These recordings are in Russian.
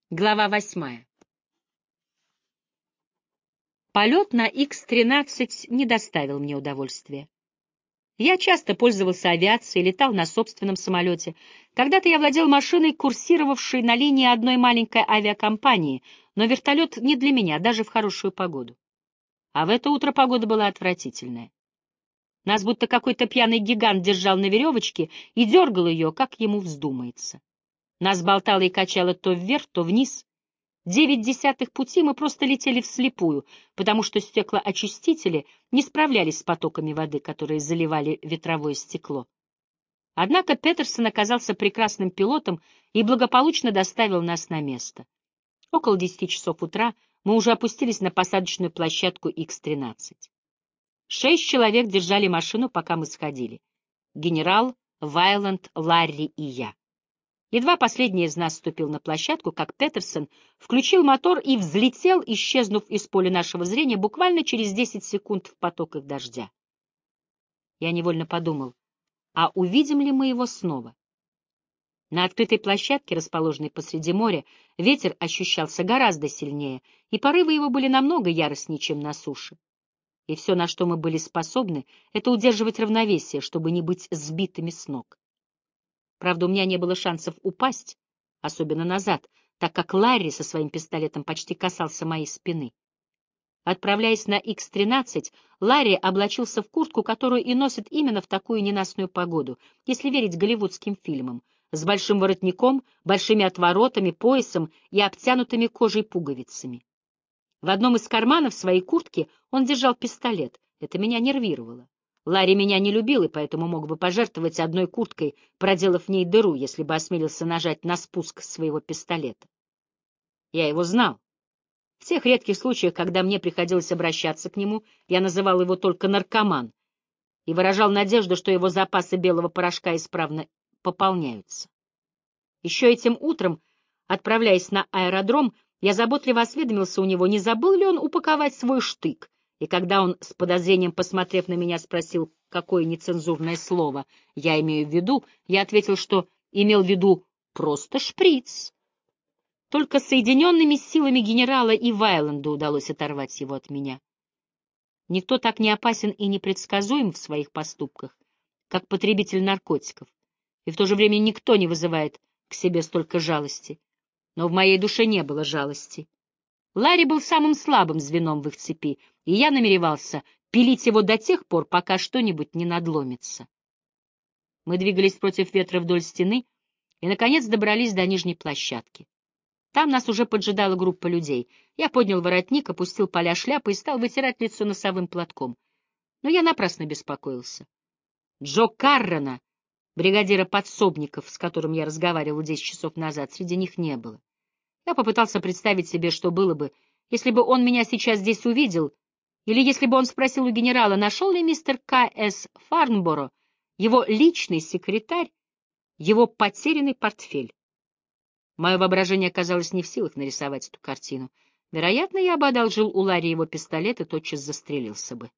Глава 8. Полет на Х-13 не доставил мне удовольствия. Я часто пользовался авиацией, летал на собственном самолете. Когда-то я владел машиной, курсировавшей на линии одной маленькой авиакомпании, но вертолет не для меня, даже в хорошую погоду. А в это утро погода была отвратительная. Нас будто какой-то пьяный гигант держал на веревочке и дергал ее, как ему вздумается. Нас болтало и качало то вверх, то вниз. 9 десятых пути мы просто летели вслепую, потому что стеклоочистители не справлялись с потоками воды, которые заливали ветровое стекло. Однако Петерсон оказался прекрасным пилотом и благополучно доставил нас на место. Около 10 часов утра мы уже опустились на посадочную площадку Х-13. 6 человек держали машину, пока мы сходили. Генерал, Вайланд, Ларри и я. Едва последний из нас ступил на площадку, как Петерсон включил мотор и взлетел, исчезнув из поля нашего зрения буквально через 10 секунд в потоках дождя. Я невольно подумал, а увидим ли мы его снова? На открытой площадке, расположенной посреди моря, ветер ощущался гораздо сильнее, и порывы его были намного яростнее, чем на суше. И все, на что мы были способны, это удерживать равновесие, чтобы не быть сбитыми с ног. Правда, у меня не было шансов упасть, особенно назад, так как Ларри со своим пистолетом почти касался моей спины. Отправляясь на Х-13, Ларри облачился в куртку, которую и носят именно в такую ненастную погоду, если верить голливудским фильмам, с большим воротником, большими отворотами, поясом и обтянутыми кожей пуговицами. В одном из карманов своей куртки он держал пистолет. Это меня нервировало. Ларри меня не любил, и поэтому мог бы пожертвовать одной курткой, проделав в ней дыру, если бы осмелился нажать на спуск своего пистолета. Я его знал. В тех редких случаях, когда мне приходилось обращаться к нему, я называл его только наркоман и выражал надежду, что его запасы белого порошка исправно пополняются. Еще этим утром, отправляясь на аэродром, я заботливо осведомился у него, не забыл ли он упаковать свой штык, и когда он, с подозрением посмотрев на меня, спросил, какое нецензурное слово я имею в виду, я ответил, что имел в виду просто шприц. Только соединенными силами генерала и Вайланда удалось оторвать его от меня. Никто так не опасен и непредсказуем в своих поступках, как потребитель наркотиков, и в то же время никто не вызывает к себе столько жалости. Но в моей душе не было жалости. Ларри был самым слабым звеном в их цепи, и я намеревался пилить его до тех пор, пока что-нибудь не надломится. Мы двигались против ветра вдоль стены и, наконец, добрались до нижней площадки. Там нас уже поджидала группа людей. Я поднял воротник, опустил поля шляпы и стал вытирать лицо носовым платком. Но я напрасно беспокоился. Джо Каррона, бригадира подсобников, с которым я разговаривал 10 часов назад, среди них не было. Я попытался представить себе, что было бы, если бы он меня сейчас здесь увидел, или если бы он спросил у генерала, нашел ли мистер К.С. Фарнборо, его личный секретарь, его потерянный портфель. Мое воображение оказалось не в силах нарисовать эту картину. Вероятно, я бы одолжил у Ларри его пистолет и тотчас застрелился бы.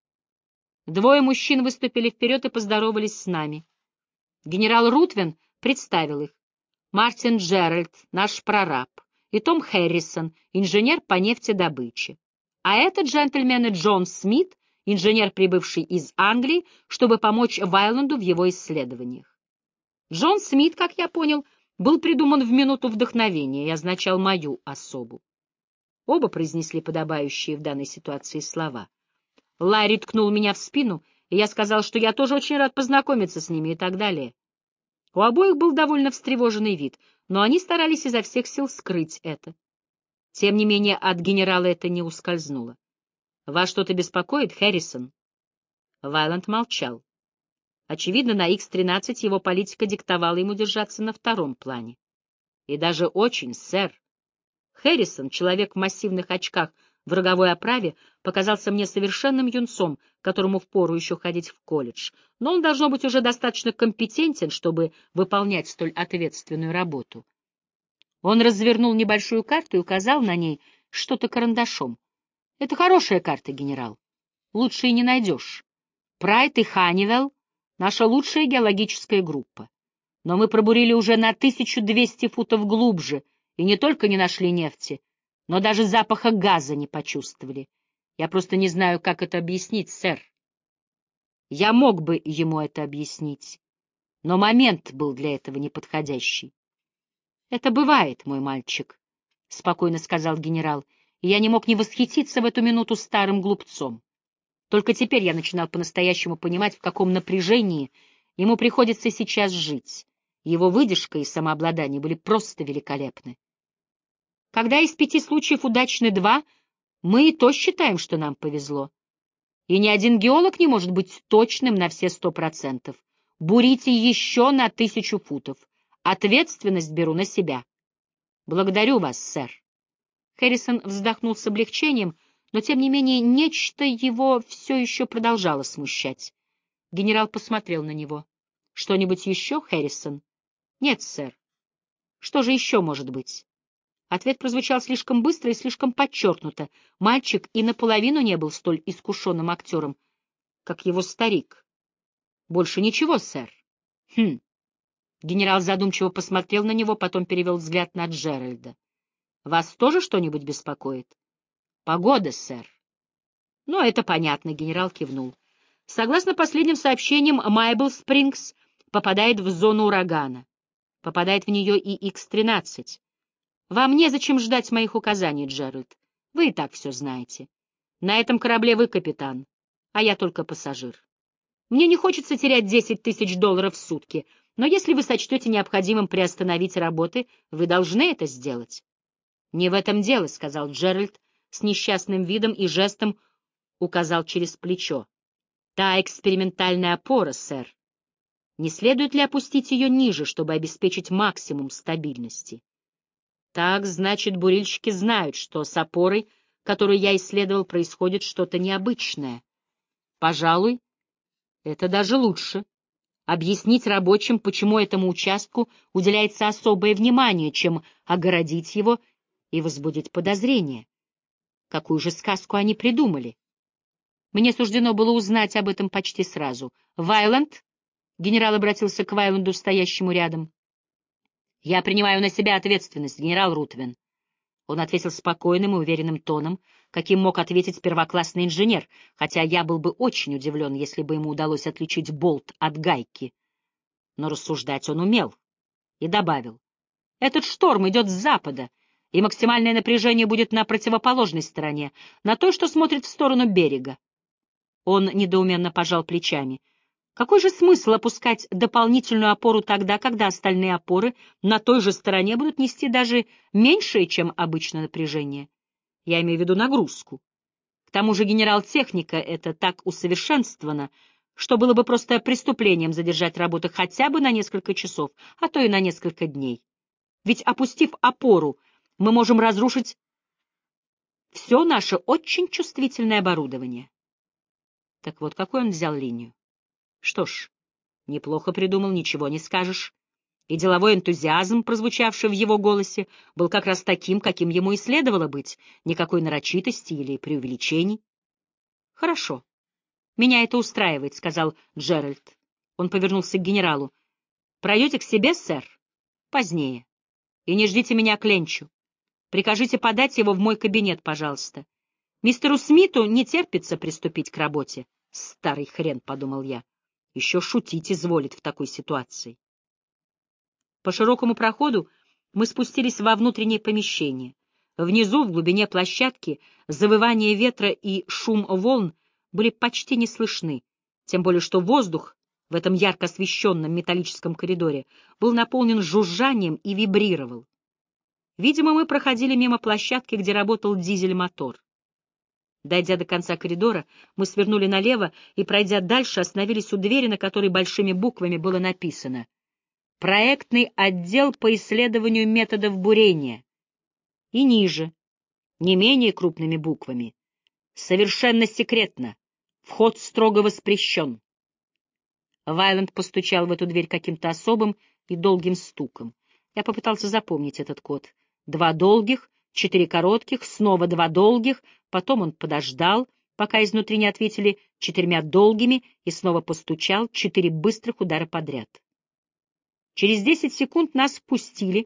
Двое мужчин выступили вперед и поздоровались с нами. Генерал Рутвен представил их. Мартин Джеральд, наш прораб, и Том Хэррисон, инженер по нефтедобыче. А это джентльмены Джон Смит, инженер, прибывший из Англии, чтобы помочь Вайланду в его исследованиях. Джон Смит, как я понял, был придуман в минуту вдохновения и означал мою особу. Оба произнесли подобающие в данной ситуации слова. Ларри ткнул меня в спину, и я сказал, что я тоже очень рад познакомиться с ними и так далее. У обоих был довольно встревоженный вид, но они старались изо всех сил скрыть это. Тем не менее, от генерала это не ускользнуло. «Вас что-то беспокоит, Хэррисон?» Вайланд молчал. Очевидно, на Х-13 его политика диктовала ему держаться на втором плане. И даже очень, сэр. Хэррисон, человек в массивных очках в роговой оправе, показался мне совершенным юнцом, которому впору еще ходить в колледж, но он, должно быть, уже достаточно компетентен, чтобы выполнять столь ответственную работу. Он развернул небольшую карту и указал на ней что-то карандашом. «Это хорошая карта, генерал. Лучше и не найдешь. Прайд и Ханнивелл — наша лучшая геологическая группа. Но мы пробурили уже на 1200 футов глубже И не только не нашли нефти, но даже запаха газа не почувствовали. Я просто не знаю, как это объяснить, сэр. Я мог бы ему это объяснить, но момент был для этого неподходящий. — Это бывает, мой мальчик, — спокойно сказал генерал, и я не мог не восхититься в эту минуту старым глупцом. Только теперь я начинал по-настоящему понимать, в каком напряжении ему приходится сейчас жить. Его выдержка и самообладание были просто великолепны. Когда из 5 случаев удачны 2, мы и то считаем, что нам повезло. И ни один геолог не может быть точным на все 100%. Бурите еще на 1000 футов. Ответственность беру на себя. Благодарю вас, сэр. Хэррисон вздохнул с облегчением, но, тем не менее, нечто его все еще продолжало смущать. Генерал посмотрел на него. — Что-нибудь еще, Хэррисон? — Нет, сэр. — Что же еще может быть? Ответ прозвучал слишком быстро и слишком подчеркнуто. Мальчик и наполовину не был столь искушенным актером, как его старик. — Больше ничего, сэр. — Хм. Генерал задумчиво посмотрел на него, потом перевел взгляд на Джеральда. — Вас тоже что-нибудь беспокоит? — Погода, сэр. — Ну, это понятно, — генерал кивнул. Согласно последним сообщениям, Майбл-Спрингс попадает в зону урагана. Попадает в нее и Х-13. Вам незачем ждать моих указаний, Джеральд. Вы и так все знаете. На этом корабле вы капитан, а я только пассажир. Мне не хочется терять $10 000 в сутки, но если вы сочтете необходимым приостановить работы, вы должны это сделать. — Не в этом дело, — сказал Джеральд с несчастным видом и жестом указал через плечо. — Та экспериментальная опора, сэр. Не следует ли опустить ее ниже, чтобы обеспечить максимум стабильности? Так, значит, бурильщики знают, что с опорой, которую я исследовал, происходит что-то необычное. Пожалуй, это даже лучше. Объяснить рабочим, почему этому участку уделяется особое внимание, чем огородить его и возбудить подозрения. Какую же сказку они придумали? Мне суждено было узнать об этом почти сразу. «Вайланд?» — генерал обратился к Вайланду, стоящему рядом. «Я принимаю на себя ответственность, генерал Рутвен». Он ответил спокойным и уверенным тоном, каким мог ответить первоклассный инженер, хотя я был бы очень удивлен, если бы ему удалось отличить болт от гайки. Но рассуждать он умел. И добавил: «Этот шторм идет с запада, и максимальное напряжение будет на противоположной стороне, на той, что смотрит в сторону берега». Он недоуменно пожал плечами. Какой же смысл опускать дополнительную опору тогда, когда остальные опоры на той же стороне будут нести даже меньшее, чем обычно, напряжение? Я имею в виду нагрузку. К тому же генерал-техника — это так усовершенствовано, что было бы просто преступлением задержать работу хотя бы на несколько часов, а то и на несколько дней. Ведь, опустив опору, мы можем разрушить все наше очень чувствительное оборудование. Так вот, какой он взял линию? Что ж, неплохо придумал, ничего не скажешь. И деловой энтузиазм, прозвучавший в его голосе, был как раз таким, каким ему и следовало быть, никакой нарочитости или преувеличений. — Хорошо. Меня это устраивает, — сказал Джеральд. Он повернулся к генералу. — Пройдете к себе, сэр? — Позднее. И не ждите меня к ленчу. Прикажите подать его в мой кабинет, пожалуйста. Мистеру Смиту не терпится приступить к работе. Старый хрен, — подумал я. Еще шутить изволит в такой ситуации. По широкому проходу мы спустились во внутреннее помещение. Внизу, в глубине площадки, завывание ветра и шум волн были почти не слышны, тем более что воздух в этом ярко освещенном металлическом коридоре был наполнен жужжанием и вибрировал. Видимо, мы проходили мимо площадки, где работал дизель-мотор. Дойдя до конца коридора, мы свернули налево и, пройдя дальше, остановились у двери, на которой большими буквами было написано: «Проектный отдел по исследованию методов бурения». И ниже, не менее крупными буквами: «Совершенно секретно. Вход строго воспрещен». Вайланд постучал в эту дверь каким-то особым и долгим стуком. Я попытался запомнить этот код. 2 долгих, 4 коротких, снова 2 долгих, потом он подождал, пока изнутри не ответили 4 долгими, и снова постучал 4 быстрых удара подряд. Через 10 секунд нас впустили,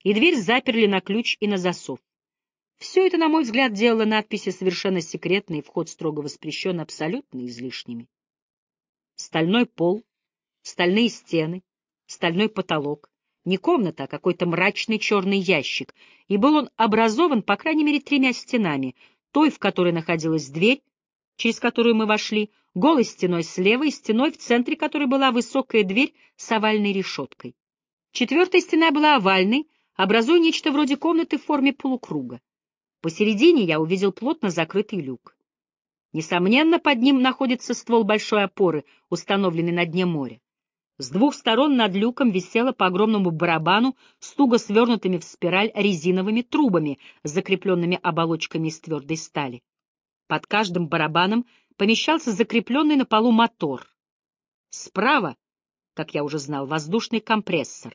и дверь заперли на ключ и на засов. Все это, на мой взгляд, делало надписи совершенно секретные и вход строго воспрещен, абсолютно излишними. Стальной пол, стальные стены, стальной потолок. Не комната, а какой-то мрачный черный ящик, и был он образован, по крайней мере, 3 стенами, той, в которой находилась дверь, через которую мы вошли, голой стеной слева и стеной, в центре которой была высокая дверь с овальной решеткой. 4-я стена была овальной, образуя нечто вроде комнаты в форме полукруга. Посередине я увидел плотно закрытый люк. Несомненно, под ним находится ствол большой опоры, установленный на дне моря. С 2 сторон над люком висело по огромному барабану с туго свернутыми в спираль резиновыми трубами, закрепленными оболочками из твердой стали. Под каждым барабаном помещался закрепленный на полу мотор. Справа, как я уже знал, воздушный компрессор.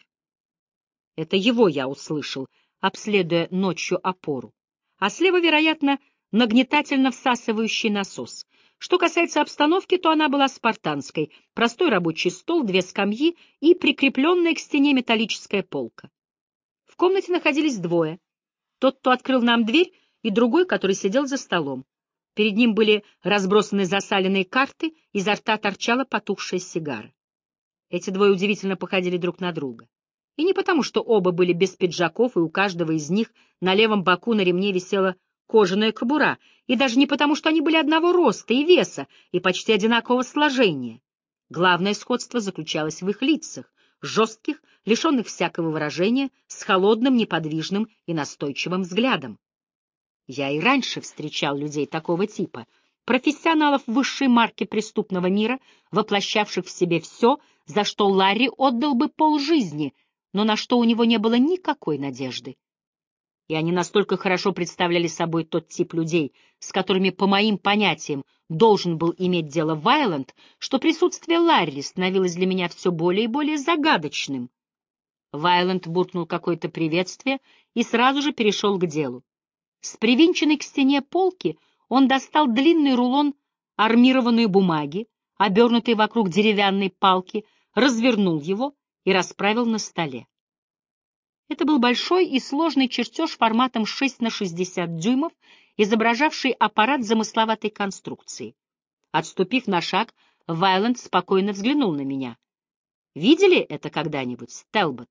Это его я услышал, обследуя ночью опору. А слева, вероятно, нагнетательно всасывающий насос. Что касается обстановки, то она была спартанской. Простой рабочий стол, 2 скамьи и прикрепленная к стене металлическая полка. В комнате находились 2. Тот, кто открыл нам дверь, и другой, который сидел за столом. Перед ним были разбросаны засаленные карты, изо рта торчала потухшая сигара. Эти 2 удивительно походили друг на друга. И не потому, что оба были без пиджаков, и у каждого из них на левом боку на ремне висела кожаная кобура, и даже не потому, что они были одного роста и веса, и почти одинакового сложения. Главное сходство заключалось в их лицах, жестких, лишенных всякого выражения, с холодным, неподвижным и настойчивым взглядом. Я и раньше встречал людей такого типа, профессионалов высшей марки преступного мира, воплощавших в себе все, за что Ларри отдал бы полжизни, но на что у него не было никакой надежды. И они настолько хорошо представляли собой тот тип людей, с которыми, по моим понятиям, должен был иметь дело Вайланд, что присутствие Ларри становилось для меня все более и более загадочным. Вайланд буркнул какое-то приветствие и сразу же перешел к делу. С привинченной к стене полки он достал длинный рулон армированной бумаги, обернутый вокруг деревянной палки, развернул его и расправил на столе. Это был большой и сложный чертеж форматом 6 на 60 дюймов, изображавший аппарат замысловатой конструкции. Отступив на шаг, Вайланд спокойно взглянул на меня. «Видели это когда-нибудь, Телбот?»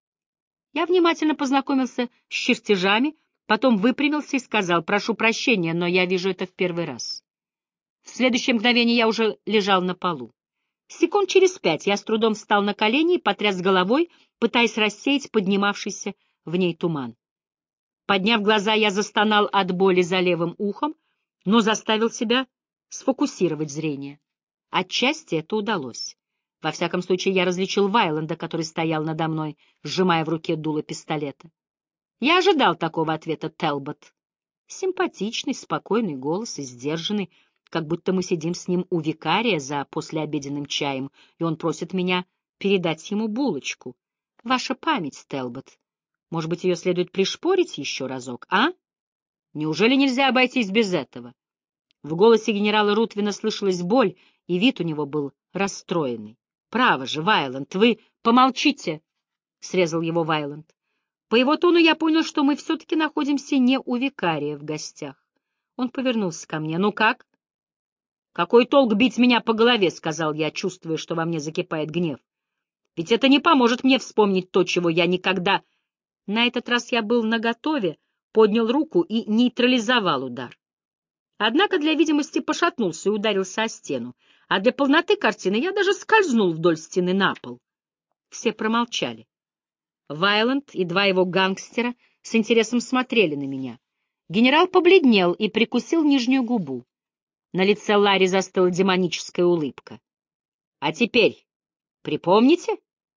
Я внимательно познакомился с чертежами, потом выпрямился и сказал: «Прошу прощения, но я вижу это в первый раз». В следующее мгновение я уже лежал на полу. Секунд через 5 я с трудом встал на колени и потряс головой, пытаясь рассеять поднимавшийся в ней туман. Подняв глаза, я застонал от боли за левым ухом, но заставил себя сфокусировать зрение. Отчасти это удалось. Во всяком случае, я различил Вайланда, который стоял надо мной, сжимая в руке дуло пистолета. Я ожидал такого ответа, Телбот. Симпатичный, спокойный голос и сдержанный, как будто мы сидим с ним у викария за послеобеденным чаем, и он просит меня передать ему булочку. Ваша память, Телбот. Может быть, ее следует пришпорить еще разок, а? Неужели нельзя обойтись без этого? В голосе генерала Рутвина слышалась боль, и вид у него был расстроенный. Право же, Вайланд, вы помолчите, — срезал его Вайланд. По его тону я понял, что мы все-таки находимся не у викария в гостях. Он повернулся ко мне. «Ну как?» «Какой толк бить меня по голове?» — сказал я, чувствуя, что во мне закипает гнев. «Ведь это не поможет мне вспомнить то, чего я никогда...» На этот раз я был наготове, поднял руку и нейтрализовал удар. Однако для видимости пошатнулся и ударился о стену, а для полноты картины я даже скользнул вдоль стены на пол. Все промолчали. Вайланд и 2 его гангстера с интересом смотрели на меня. Генерал побледнел и прикусил нижнюю губу. На лице Ларри застыла демоническая улыбка. «А теперь припомните?»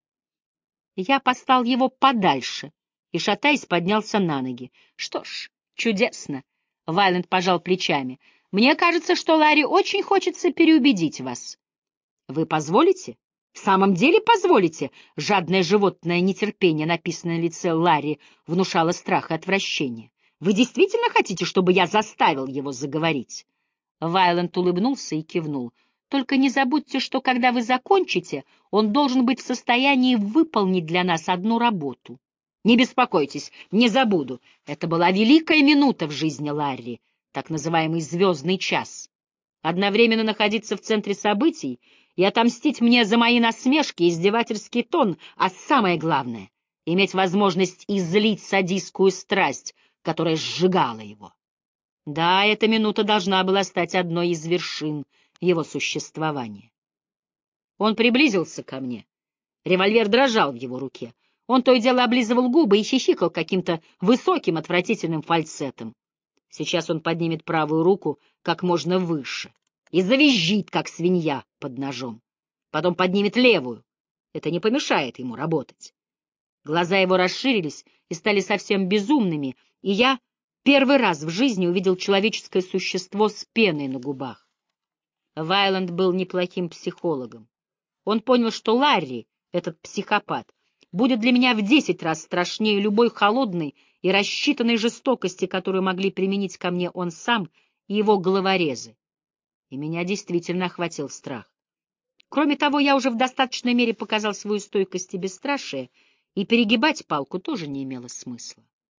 Я послал его подальше и, шатаясь, поднялся на ноги. «Что ж, чудесно!» — Вайланд пожал плечами. «Мне кажется, что Ларри очень хочется переубедить вас. Вы позволите?» «В самом деле позволите?» Жадное животное нетерпение, написанное на лице Ларри, внушало страх и отвращение. «Вы действительно хотите, чтобы я заставил его заговорить?» Вайланд улыбнулся и кивнул. «Только не забудьте, что когда вы закончите, он должен быть в состоянии выполнить для нас одну работу». Не беспокойтесь, не забуду. Это была великая минута в жизни Ларри, так называемый «звездный час». Одновременно находиться в центре событий и отомстить мне за мои насмешки и издевательский тон, а самое главное — иметь возможность излить садистскую страсть, которая сжигала его. Да, эта минута должна была стать одной из вершин его существования. Он приблизился ко мне. Револьвер дрожал в его руке. Он то и дело облизывал губы и хихикал каким-то высоким, отвратительным фальцетом. Сейчас он поднимет правую руку как можно выше и завизжит, как свинья под ножом. Потом поднимет левую. Это не помешает ему работать. Глаза его расширились и стали совсем безумными, и я первый раз в жизни увидел человеческое существо с пеной на губах. Вайланд был неплохим психологом. Он понял, что Ларри, этот психопат, будет для меня в 10 раз страшнее любой холодной и рассчитанной жестокости, которую могли применить ко мне он сам и его головорезы. И меня действительно охватил страх. Кроме того, я уже в достаточной мере показал свою стойкость и бесстрашие, и перегибать палку тоже не имело смысла.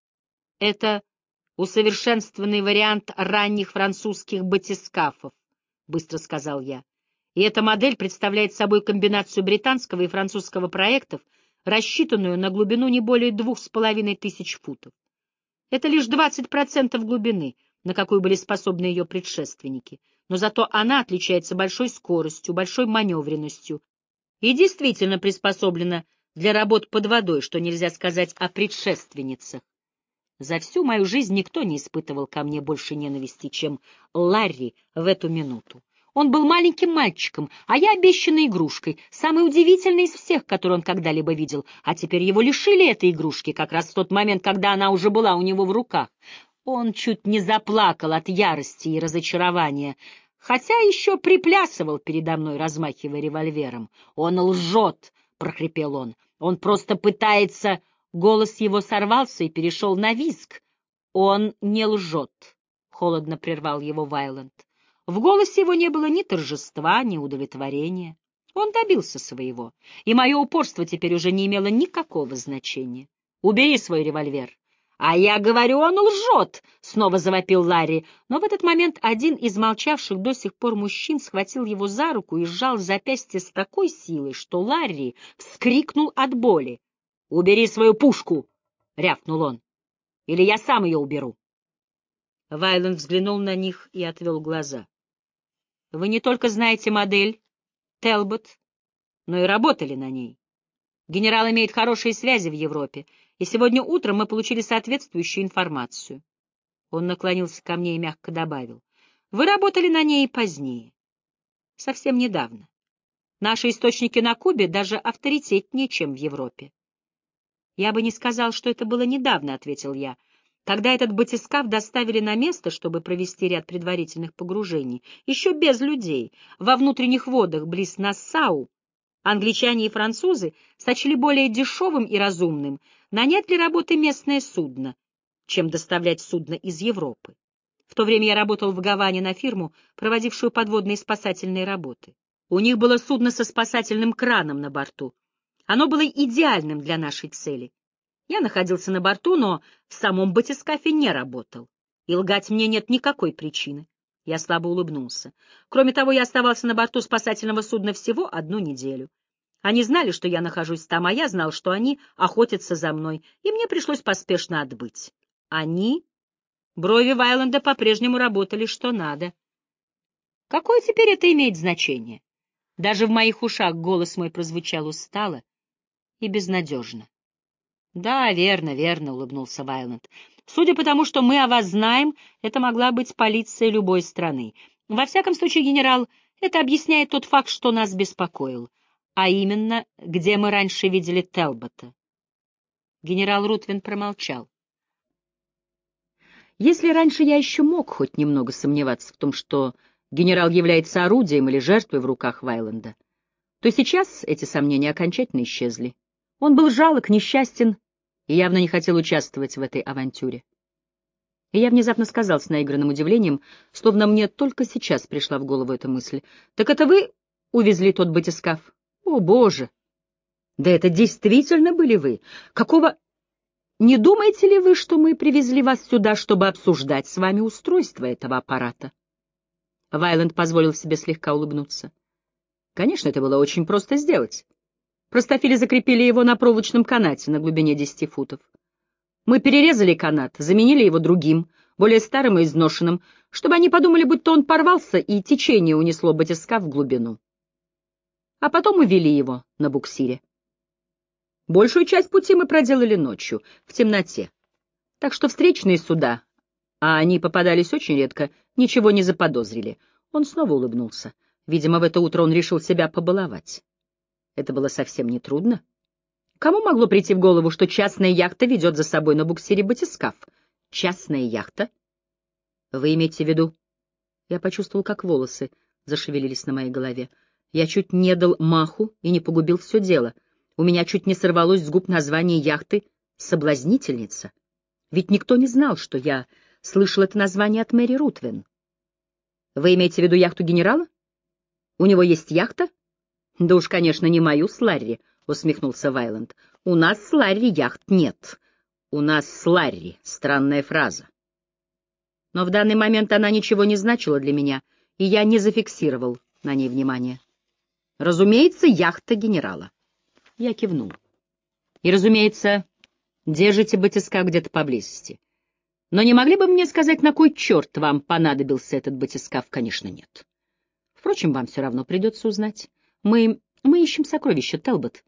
Это усовершенствованный вариант ранних французских батискафов, — быстро сказал я. И эта модель представляет собой комбинацию британского и французского проектов, рассчитанную на глубину не более 2500 футов. Это лишь 20% глубины, на какую были способны ее предшественники, но зато она отличается большой скоростью, большой маневренностью и действительно приспособлена для работ под водой, что нельзя сказать о предшественницах. За всю мою жизнь никто не испытывал ко мне больше ненависти, чем Ларри в эту минуту. Он был маленьким мальчиком, а я обещанной игрушкой, самой удивительной из всех, которую он когда-либо видел, а теперь его лишили этой игрушки, как раз в тот момент, когда она уже была у него в руках. Он чуть не заплакал от ярости и разочарования, хотя еще приплясывал передо мной, размахивая револьвером. «Он лжет!» — прохрипел он. «Он просто пытается...» Голос его сорвался и перешел на визг. «Он не лжет», — холодно прервал его Вайланд. В голосе его не было ни торжества, ни удовлетворения. Он добился своего, и мое упорство теперь уже не имело никакого значения. «Убери свой револьвер». «А я говорю, он лжет!» — снова завопил Ларри. Но в этот момент один из молчавших до сих пор мужчин схватил его за руку и сжал запястье с такой силой, что Ларри вскрикнул от боли. «Убери свою пушку!» — рявкнул он. «Или я сам ее уберу!» Вайланд взглянул на них и отвел глаза. «Вы не только знаете модель, Телбот, но и работали на ней. Генерал имеет хорошие связи в Европе, и сегодня утром мы получили соответствующую информацию». Он наклонился ко мне и мягко добавил. «Вы работали на ней и позднее, совсем недавно. Наши источники на Кубе даже авторитетнее, чем в Европе». «Я бы не сказал, что это было недавно», — ответил я. «Когда этот батискаф доставили на место, чтобы провести ряд предварительных погружений, еще без людей, во внутренних водах близ Нассау, англичане и французы сочли более дешевым и разумным нанять для работы местное судно, чем доставлять судно из Европы. В то время я работал в Гаване на фирму, проводившую подводные спасательные работы. У них было судно со спасательным краном на борту. Оно было идеальным для нашей цели. Я находился на борту, но в самом батискафе не работал. И лгать мне нет никакой причины. Я слабо улыбнулся. Кроме того, я оставался на борту спасательного судна всего 1 неделю. Они знали, что я нахожусь там, а я знал, что они охотятся за мной, и мне пришлось поспешно отбыть. Они... Брови Вайланда по-прежнему работали что надо. Какое теперь это имеет значение? Даже в моих ушах голос мой прозвучал устало и безнадежно. «Да, верно, верно», — улыбнулся Вайланд. «Судя по тому, что мы о вас знаем, это могла быть полиция любой страны. Во всяком случае, генерал, это объясняет тот факт, что нас беспокоил, а именно, где мы раньше видели Телбота». Генерал Рутвин промолчал. Если раньше я еще мог хоть немного сомневаться в том, что генерал является орудием или жертвой в руках Вайланда, то сейчас эти сомнения окончательно исчезли. Он был жалок, несчастен и явно не хотел участвовать в этой авантюре. И я внезапно сказал с наигранным удивлением, словно мне только сейчас пришла в голову эта мысль: «Так это вы увезли тот батискаф?» «О, Боже! Да это действительно были вы! Какого...» Не думаете ли вы, что мы привезли вас сюда, чтобы обсуждать с вами устройство этого аппарата? Вайланд позволил себе слегка улыбнуться. Конечно, это было очень просто сделать. Простофили закрепили его на проволочном канате на глубине 10 футов. Мы перерезали канат, заменили его другим, более старым и изношенным, чтобы они подумали, будто он порвался, и течение унесло батискаф в глубину. А потом мы вели его на буксире. Большую часть пути мы проделали ночью, в темноте. Так что встречные суда, а они попадались очень редко, ничего не заподозрили. Он снова улыбнулся. Видимо, в это утро он решил себя побаловать. Это было совсем не трудно. Кому могло прийти в голову, что частная яхта ведет за собой на буксире батискаф? Частная яхта? Вы имеете в виду? Я почувствовал, как волосы зашевелились на моей голове. Я чуть не дал маху и не погубил все дело. У меня чуть не сорвалось с губ название яхты «Соблазнительница». Ведь никто не знал, что я слышал это название от Мэри Рутвен. Вы имеете в виду яхту генерала? У него есть яхта? Да уж, конечно, не мою с Ларри, — усмехнулся Вайланд. У нас с Ларри яхт нет. У нас с Ларри — странная фраза. Но в данный момент она ничего не значила для меня, и я не зафиксировал на ней внимания. Разумеется, яхта генерала. Я кивнул. И, разумеется, держите батискаф где-то поблизости. Но не могли бы мне сказать, на кой черт вам понадобился этот батискаф? Конечно, нет. Впрочем, вам все равно придется узнать. Мы ищем сокровища, Телбот.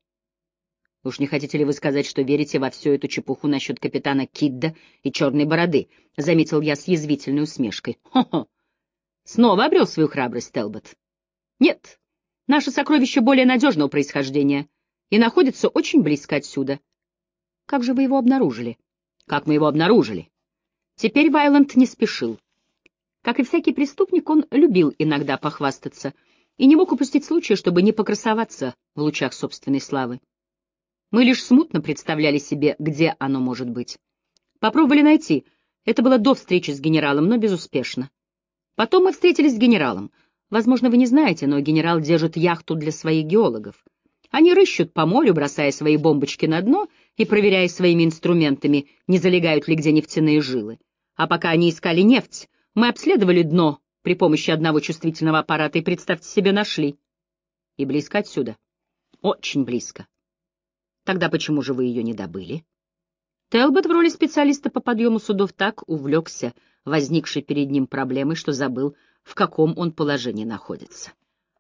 Уж не хотите ли вы сказать, что верите во всю эту чепуху насчет капитана Кидда и черной бороды? — заметил я с язвительной усмешкой. Хо-хо! Снова обрел свою храбрость, Телбот. Нет, наше сокровище более надежного происхождения и находится очень близко отсюда. Как же вы его обнаружили? Как мы его обнаружили? Теперь Вайланд не спешил. Как и всякий преступник, он любил иногда похвастаться и не мог упустить случая, чтобы не покрасоваться в лучах собственной славы. Мы лишь смутно представляли себе, где оно может быть. Попробовали найти. Это было до встречи с генералом, но безуспешно. Потом мы встретились с генералом. Возможно, вы не знаете, но генерал держит яхту для своих геологов. Они рыщут по морю, бросая свои бомбочки на дно и проверяя своими инструментами, не залегают ли где нефтяные жилы. А пока они искали нефть, мы обследовали дно при помощи одного чувствительного аппарата и, представьте себе, нашли. И близко отсюда. Очень близко. Тогда почему же вы ее не добыли? Телбот в роли специалиста по подъему судов так увлекся возникшей перед ним проблемой, что забыл, в каком он положении находится.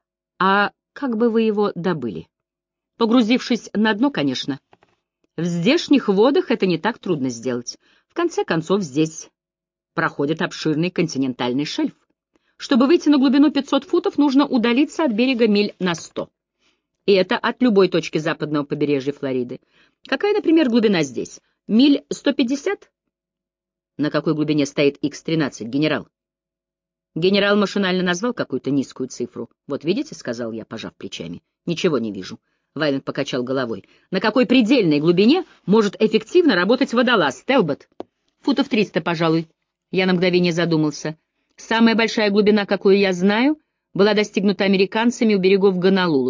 А как бы вы его добыли? Погрузившись на дно, конечно. В здешних водах это не так трудно сделать. В конце концов, здесь проходит обширный континентальный шельф. Чтобы выйти на глубину 500 футов, нужно удалиться от берега миль на 100. И это от любой точки западного побережья Флориды. Какая, например, глубина здесь? Миль 150? На какой глубине стоит Х-13, генерал? Генерал машинально назвал какую-то низкую цифру. «Вот видите», — сказал я, пожав плечами. «Ничего не вижу». Вайланд покачал головой. «На какой предельной глубине может эффективно работать водолаз, Телбот?» «Футов 300, пожалуй». Я на мгновение задумался. Самая большая глубина, какую я знаю, была достигнута американцами у берегов Гонолулу —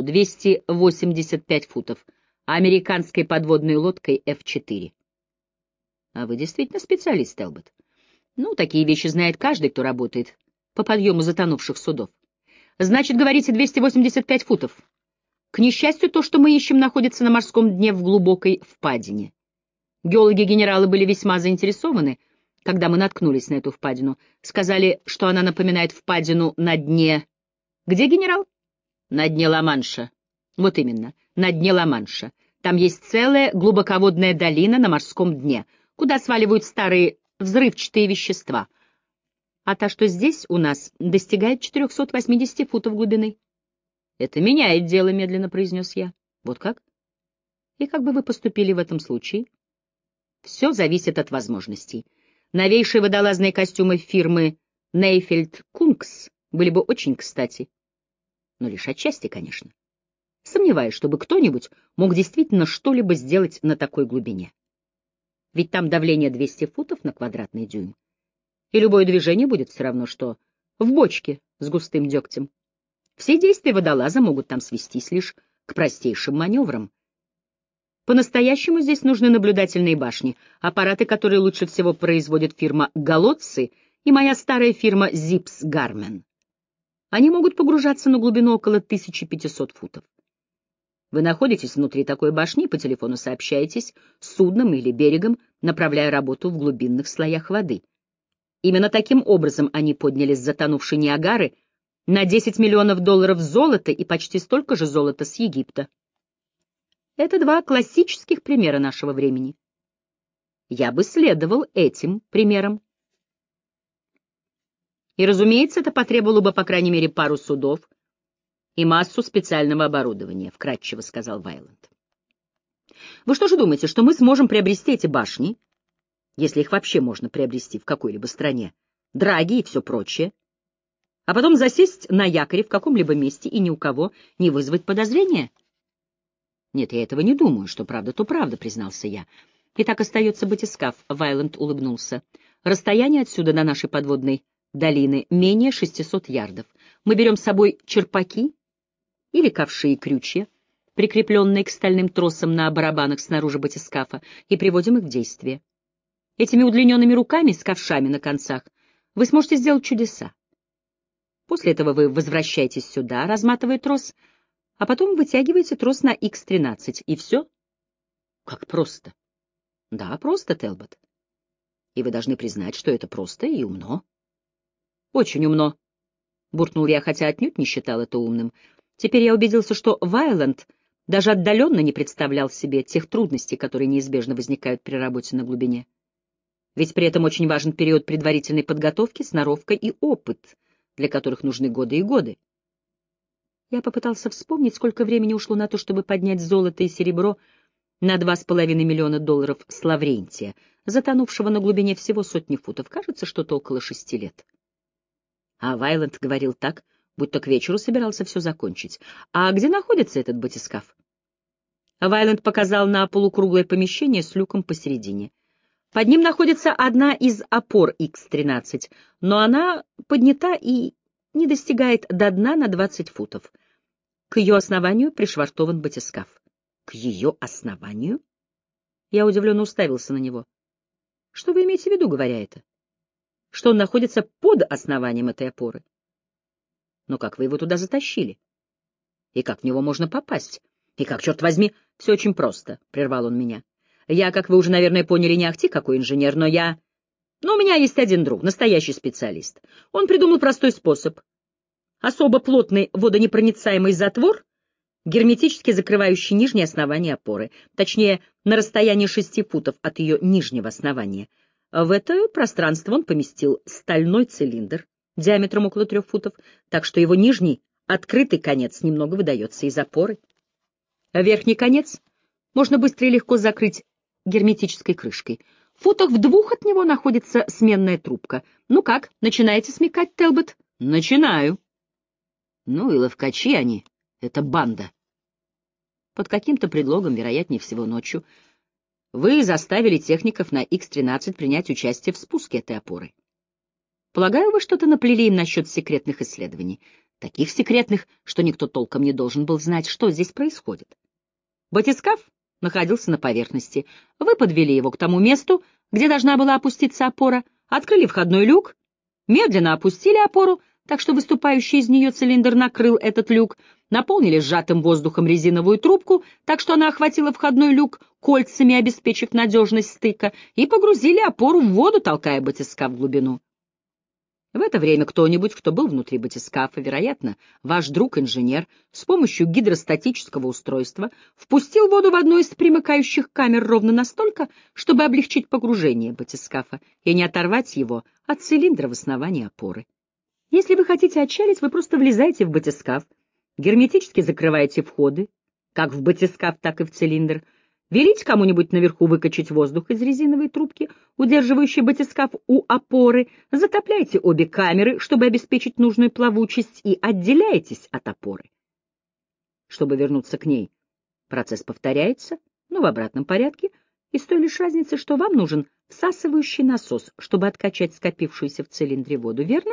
285 футов, а американской подводной лодкой F-4. А вы действительно специалист, Телбот. Ну, такие вещи знает каждый, кто работает по подъему затонувших судов. Значит, говорите, 285 футов. К несчастью, то, что мы ищем, находится на морском дне в глубокой впадине. Геологи-генералы были весьма заинтересованы, когда мы наткнулись на эту впадину. Сказали, что она напоминает впадину на дне... Где генерал? На дне Ла-Манша. Вот именно, на дне Ла-Манша. Там есть целая глубоководная долина на морском дне, куда сваливают старые взрывчатые вещества. А та, что здесь у нас, достигает 480 футов глубины. «Это меняет дело», — медленно произнес я. «Вот как? И как бы вы поступили в этом случае?» «Все зависит от возможностей. Новейшие водолазные костюмы фирмы Нейфельд Кункс были бы очень кстати. Но лишь отчасти, конечно. Сомневаюсь, чтобы кто-нибудь мог действительно что-либо сделать на такой глубине. Ведь там давление 200 футов на квадратный дюйм. И любое движение будет все равно, что в бочке с густым дегтем. Все действия водолаза могут там свестись лишь к простейшим маневрам. По-настоящему здесь нужны наблюдательные башни, аппараты, которые лучше всего производит фирма «Голодцы» и моя старая фирма «Зипс Гармен». Они могут погружаться на глубину около 1500 футов. Вы находитесь внутри такой башни и по телефону сообщаетесь с судном или берегом, направляя работу в глубинных слоях воды. Именно таким образом они подняли с затонувшей Ниагары на 10 миллионов долларов золота и почти столько же золота с Египта. Это два классических примера нашего времени. Я бы следовал этим примерам. И, разумеется, это потребовало бы, по крайней мере, пару судов и массу специального оборудования, — вкратчиво сказал Вайланд. Вы что же думаете, что мы сможем приобрести эти башни, если их вообще можно приобрести в какой-либо стране, драги и все прочее, а потом засесть на якоре в каком-либо месте и ни у кого не вызвать подозрения? Нет, я этого не думаю, что правда, то правда, признался я. И так остается батискаф, — Вайланд улыбнулся. Расстояние отсюда до нашей подводной долины менее 600 ярдов. Мы берем с собой черпаки или ковши и крючья, прикрепленные к стальным тросам на барабанах снаружи батискафа, и приводим их в действие. Этими удлиненными руками с ковшами на концах вы сможете сделать чудеса. После этого вы возвращаетесь сюда, разматывая трос, а потом вытягиваете трос на Х-13, и все. Как просто. Да, просто, Телбот. И вы должны признать, что это просто и умно. Очень умно, буркнул я, хотя отнюдь не считал это умным. Теперь я убедился, что Вайланд даже отдаленно не представлял себе тех трудностей, которые неизбежно возникают при работе на глубине. Ведь при этом очень важен период предварительной подготовки, сноровка и опыт, для которых нужны годы и годы. Я попытался вспомнить, сколько времени ушло на то, чтобы поднять золото и серебро на 2,5 миллиона долларов с Лаврентия, затонувшего на глубине всего сотни футов. Кажется, что-то около 6 лет. А Вайланд говорил так, будто к вечеру собирался все закончить. А где находится этот батискаф? Вайланд показал на полукруглое помещение с люком посередине. Под ним находится одна из опор Х-13, но она поднята и не достигает до дна на 20 футов. К ее основанию пришвартован батискаф. К ее основанию? Я удивленно уставился на него. Что вы имеете в виду, говоря это? Что он находится под основанием этой опоры? Но как вы его туда затащили? И как в него можно попасть? И как, черт возьми, все очень просто, — прервал он меня. Я, как вы уже, наверное, поняли, не ахти какой инженер, но у меня есть один друг, настоящий специалист. Он придумал простой способ. Особо плотный водонепроницаемый затвор, герметически закрывающий нижнее основание опоры, точнее, на расстоянии 6 футов от ее нижнего основания. В это пространство он поместил стальной цилиндр диаметром около 3 футов, так что его нижний, открытый конец немного выдается из опоры. Верхний конец можно быстро и легко закрыть герметической крышкой. В футах в 2 от него находится сменная трубка. Ну как, начинаете смекать, Телбот? Начинаю. Ну и ловкачи они, эта банда. Под каким-то предлогом, вероятнее всего ночью, вы заставили техников на Х-13 принять участие в спуске этой опоры. Полагаю, вы что-то наплели им насчет секретных исследований. Таких секретных, что никто толком не должен был знать, что здесь происходит. Батискаф находился на поверхности. Вы подвели его к тому месту, где должна была опуститься опора, открыли входной люк, медленно опустили опору, так что выступающий из нее цилиндр накрыл этот люк, наполнили сжатым воздухом резиновую трубку, так что она охватила входной люк кольцами, обеспечив надежность стыка, и погрузили опору в воду, толкая батискаф в глубину. В это время кто-нибудь, кто был внутри батискафа, вероятно, ваш друг-инженер, с помощью гидростатического устройства впустил воду в одну из примыкающих камер ровно настолько, чтобы облегчить погружение батискафа и не оторвать его от цилиндра в основании опоры. Если вы хотите отчалить, вы просто влезаете в батискаф, герметически закрываете входы, как в батискаф, так и в цилиндр, велите кому-нибудь наверху выкачать воздух из резиновой трубки, удерживающей батискаф у опоры, затопляйте обе камеры, чтобы обеспечить нужную плавучесть, и отделяетесь от опоры. Чтобы вернуться к ней, процесс повторяется, но в обратном порядке, и с той лишь разницей, что вам нужен всасывающий насос, чтобы откачать скопившуюся в цилиндре воду, верно?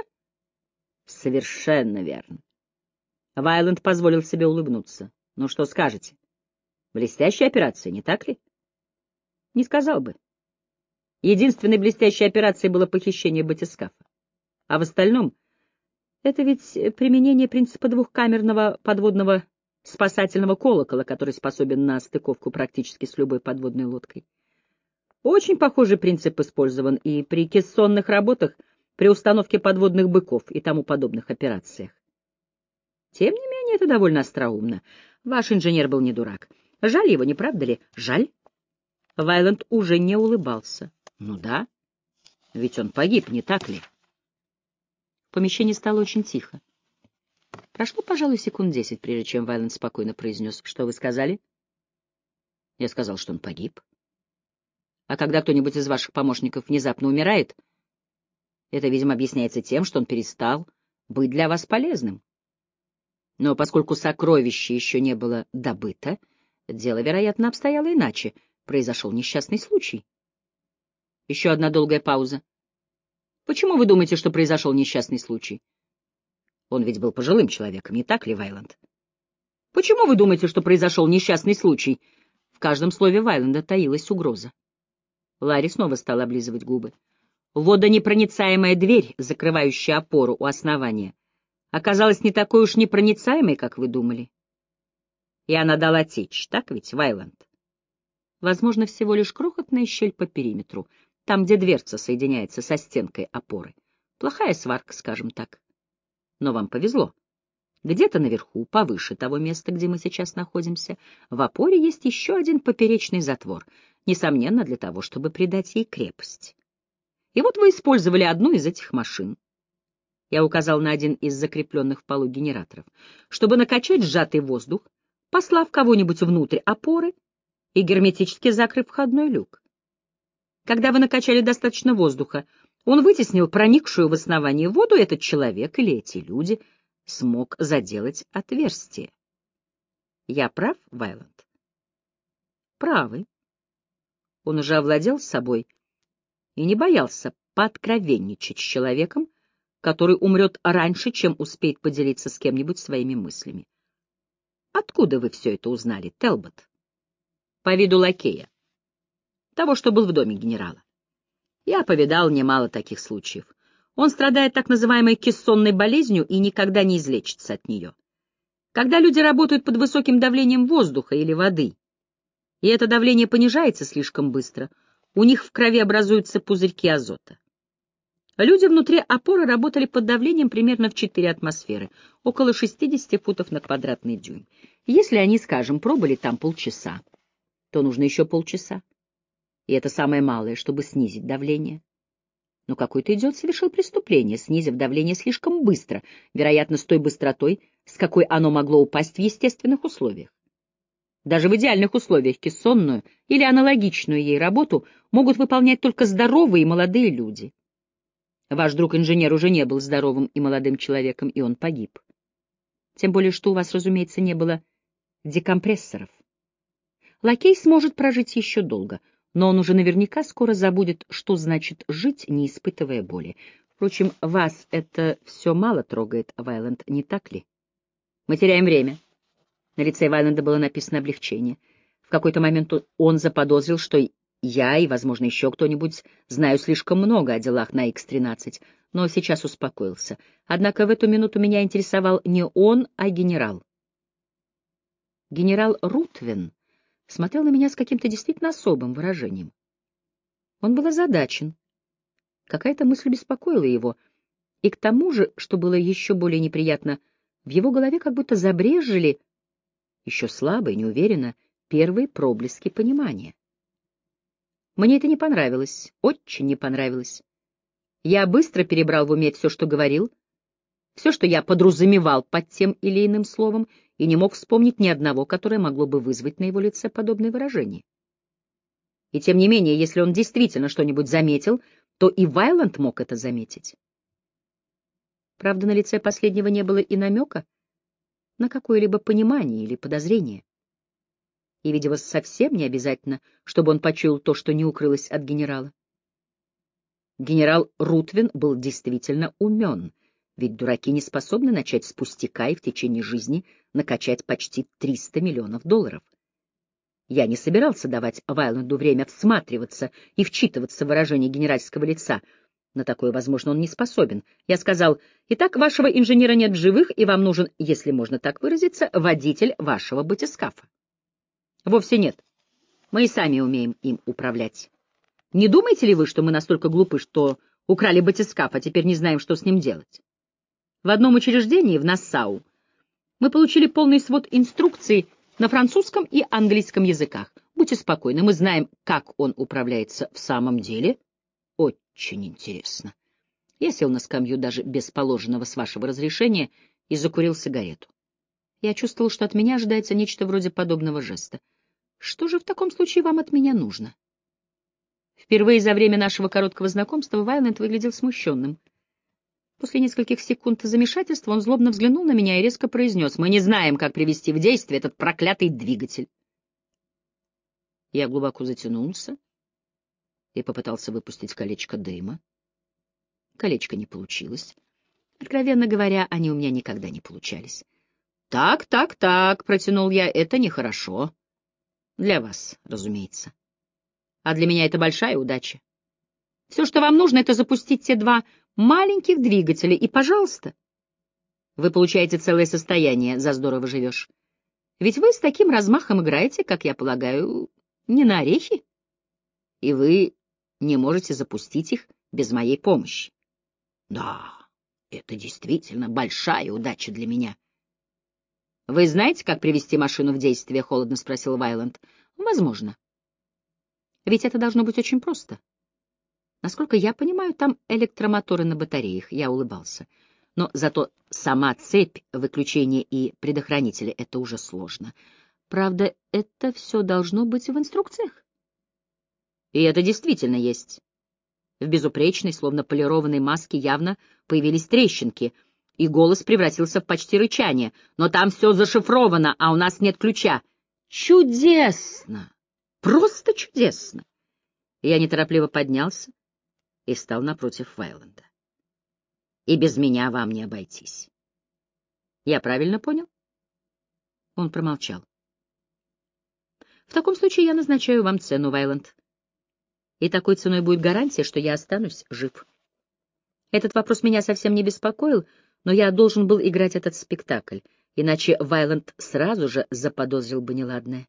Совершенно верно. Вайланд позволил себе улыбнуться. Ну что скажете? Блестящая операция, не так ли? Не сказал бы. Единственной блестящей операцией было похищение батискафа. А в остальном это ведь применение принципа двухкамерного подводного спасательного колокола, который способен на стыковку практически с любой подводной лодкой. Очень похожий принцип использован и при кессонных работах, при установке подводных быков и тому подобных операциях. Тем не менее, это довольно остроумно. Ваш инженер был не дурак. Жаль его, не правда ли? Жаль. Вайланд уже не улыбался. Ну да, ведь он погиб, не так ли? В помещении стало очень тихо. Прошло, пожалуй, секунд 10, прежде чем Вайланд спокойно произнес: «Что вы сказали?» Я сказал, что он погиб. А когда кто-нибудь из ваших помощников внезапно умирает, это, видимо, объясняется тем, что он перестал быть для вас полезным. Но поскольку сокровище еще не было добыто, дело, вероятно, обстояло иначе. Произошел несчастный случай. Еще одна долгая пауза. Почему вы думаете, что произошел несчастный случай? Он ведь был пожилым человеком, не так ли, Вайланд? Почему вы думаете, что произошел несчастный случай? В каждом слове Вайланда таилась угроза. Ларри снова стал облизывать губы. Водонепроницаемая дверь, закрывающая опору у основания, оказалась не такой уж непроницаемой, как вы думали. И она дала течь, так ведь, Вайланд? Возможно, всего лишь крохотная щель по периметру, там, где дверца соединяется со стенкой опоры. Плохая сварка, скажем так. Но вам повезло. Где-то наверху, повыше того места, где мы сейчас находимся, в опоре есть еще один поперечный затвор, несомненно, для того, чтобы придать ей крепость. И вот вы использовали одну из этих машин. Я указал на один из закрепленных в полу генераторов, чтобы накачать сжатый воздух, послав кого-нибудь внутрь опоры и герметически закрыв входной люк. Когда вы накачали достаточно воздуха, он вытеснил проникшую в основание воду, этот человек или эти люди смог заделать отверстие. Я прав, Вайланд? Правы. Он уже овладел собой и не боялся пооткровенничать с человеком, который умрет раньше, чем успеет поделиться с кем-нибудь своими мыслями. Откуда вы все это узнали, Телбот? По виду лакея. Того, что был в доме генерала. Я повидал немало таких случаев. Он страдает так называемой кессонной болезнью и никогда не излечится от нее. Когда люди работают под высоким давлением воздуха или воды, и это давление понижается слишком быстро, у них в крови образуются пузырьки азота. Люди внутри опоры работали под давлением примерно в 4 атмосферы, около 60 футов на квадратный дюйм. Если они, скажем, пробыли там полчаса, то нужно еще полчаса. И это самое малое, чтобы снизить давление. Но какой-то идиот совершил преступление, снизив давление слишком быстро, вероятно, с той быстротой, с какой оно могло упасть в естественных условиях. Даже в идеальных условиях кессонную или аналогичную ей работу могут выполнять только здоровые и молодые люди. Ваш друг-инженер уже не был здоровым и молодым человеком, и он погиб. Тем более, что у вас, разумеется, не было декомпрессоров. Лакей сможет прожить еще долго, но он уже наверняка скоро забудет, что значит жить, не испытывая боли. Впрочем, вас это все мало трогает, Вайланд, не так ли? Мы теряем время. На лице Вайланда было написано облегчение. В какой-то момент он заподозрил, что я и, возможно, еще кто-нибудь знаю слишком много о делах на Х-13, но сейчас успокоился. Однако в эту минуту меня интересовал не он, а генерал. Генерал Рутвен смотрел на меня с каким-то действительно особым выражением. Он был озадачен. Какая-то мысль беспокоила его, и к тому же, что было еще более неприятно, в его голове как будто забрезжили, еще слабо и неуверенно, первые проблески понимания. Мне это не понравилось, очень не понравилось. Я быстро перебрал в уме все, что говорил, все, что я подразумевал под тем или иным словом, и не мог вспомнить ни одного, которое могло бы вызвать на его лице подобное выражение. И тем не менее, если он действительно что-нибудь заметил, то и Вайланд мог это заметить. Правда, на лице последнего не было и намека на какое-либо понимание или подозрение. И, видимо, совсем не обязательно, чтобы он почуял то, что не укрылось от генерала. Генерал Рутвен был действительно умен, ведь дураки не способны начать с пустяка и в течение жизни накачать почти $300 миллионов. Я не собирался давать Вайланду время всматриваться и вчитываться в выражение генеральского лица. На такое, возможно, он не способен. Я сказал: «Итак, вашего инженера нет в живых, и вам нужен, если можно так выразиться, водитель вашего батискафа». Вовсе нет. Мы и сами умеем им управлять. Не думаете ли вы, что мы настолько глупы, что украли батискаф, а теперь не знаем, что с ним делать? В одном учреждении, в Нассау, мы получили полный свод инструкций на французском и английском языках. Будьте спокойны, мы знаем, как он управляется в самом деле. Очень интересно. Я сел на скамью даже без положенного с вашего разрешения и закурил сигарету. Я чувствовал, что от меня ожидается нечто вроде подобного жеста. Что же в таком случае вам от меня нужно? Впервые за время нашего короткого знакомства Вайлент выглядел смущенным. После нескольких секунд замешательства он злобно взглянул на меня и резко произнес: «Мы не знаем, как привести в действие этот проклятый двигатель». Я глубоко затянулся и попытался выпустить колечко дыма. Колечко не получилось. Откровенно говоря, они у меня никогда не получались. «Так, так, так», — протянул я, — «это нехорошо. Для вас, разумеется. А для меня это большая удача. Все, что вам нужно, это запустить те два маленьких двигателя, и, пожалуйста, вы получаете целое состояние, за здорово живешь. Ведь вы с таким размахом играете, как я полагаю, не на орехи, и вы не можете запустить их без моей помощи. Да, это действительно большая удача для меня». «Вы знаете, как привести машину в действие?» — холодно спросил Вайланд. «Возможно. Ведь это должно быть очень просто. Насколько я понимаю, там электромоторы на батареях». Я улыбался. «Но зато сама цепь выключения и предохранителя — это уже сложно. Правда, это все должно быть в инструкциях?» И это действительно есть. В безупречной, словно полированной маске явно появились трещинки, и голос превратился в почти рычание. «Но там все зашифровано, а у нас нет ключа». «Чудесно! Просто чудесно!» Я неторопливо поднялся и встал напротив Вайланда. «И без меня вам не обойтись. Я правильно понял?» Он промолчал. «В таком случае я назначаю вам цену, Вайланд. И такой ценой будет гарантия, что я останусь жив. Этот вопрос меня совсем не беспокоил, но я должен был играть этот спектакль, иначе Вайланд сразу же заподозрил бы неладное.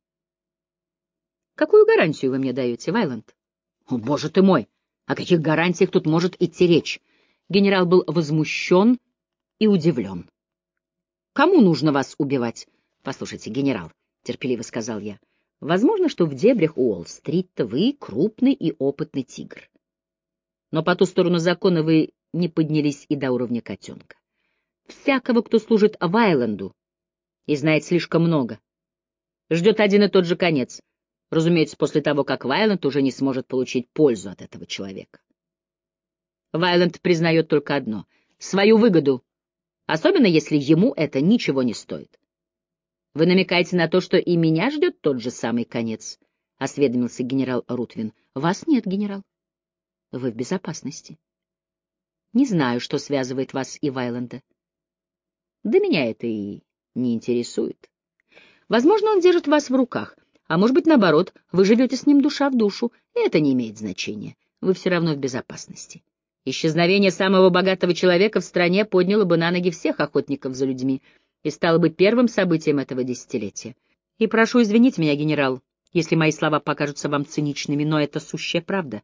Какую гарантию вы мне даете, Вайланд? О, боже ты мой! О каких гарантиях тут может идти речь? Генерал был возмущен и удивлен. Кому нужно вас убивать? Послушайте, генерал, терпеливо сказал я, возможно, что в дебрях Уолл-стрита вы крупный и опытный тигр. Но по ту сторону закона вы не поднялись и до уровня котенка. Всякого, кто служит Вайланду и знает слишком много, ждет один и тот же конец, разумеется, после того, как Вайланд уже не сможет получить пользу от этого человека. Вайланд признает только одно — свою выгоду, особенно если ему это ничего не стоит. Вы намекаете на то, что и меня ждет тот же самый конец, — осведомился генерал Рутвин. Вас нет, генерал. Вы в безопасности. Не знаю, что связывает вас и Вайланда. Да меня это и не интересует. Возможно, он держит вас в руках, а может быть, наоборот, вы живете с ним душа в душу, и это не имеет значения. Вы все равно в безопасности. Исчезновение самого богатого человека в стране подняло бы на ноги всех охотников за людьми и стало бы первым событием этого десятилетия. И прошу извинить меня, генерал, если мои слова покажутся вам циничными, но это сущая правда.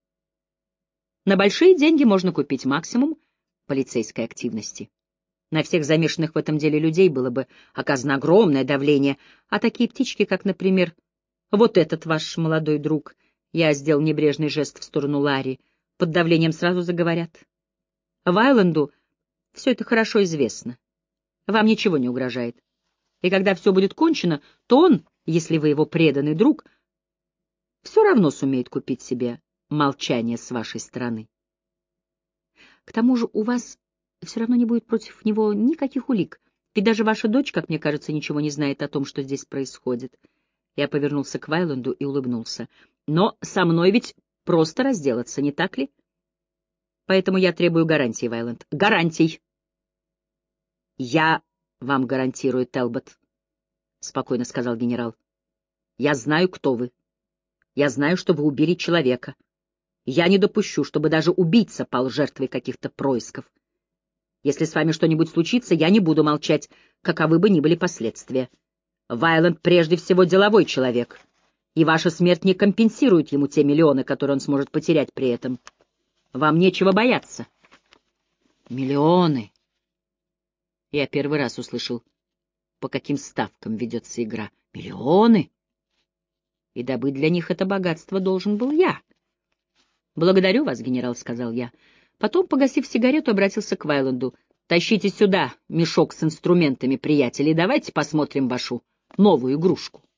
На большие деньги можно купить максимум полицейской активности. На всех замешанных в этом деле людей было бы оказано огромное давление, а такие птички, как, например, вот этот ваш молодой друг, я сделал небрежный жест в сторону Ларри, под давлением сразу заговорят. Вайланду все это хорошо известно. Вам ничего не угрожает. И когда все будет кончено, то он, если вы его преданный друг, все равно сумеет купить себе молчание с вашей стороны. К тому же у вас все равно не будет против него никаких улик, ведь даже ваша дочь, как мне кажется, ничего не знает о том, что здесь происходит. Я повернулся к Вайланду и улыбнулся. Но со мной ведь просто разделаться, не так ли? Поэтому я требую гарантий, Вайланд. Гарантий! Я вам гарантирую, Телбот, — спокойно сказал генерал. Я знаю, кто вы. Я знаю, что вы убили человека. Я не допущу, чтобы даже убийца пал жертвой каких-то происков. Если с вами что-нибудь случится, я не буду молчать, каковы бы ни были последствия. Вайланд прежде всего деловой человек, и ваша смерть не компенсирует ему те миллионы, которые он сможет потерять при этом. Вам нечего бояться. Миллионы. Я первый раз услышал, по каким ставкам ведется игра. Миллионы. И добыть для них это богатство должен был я. «Благодарю вас, генерал», — сказал я. Потом, погасив сигарету, обратился к Вайланду. «Тащите сюда мешок с инструментами, приятели, и давайте посмотрим вашу новую игрушку».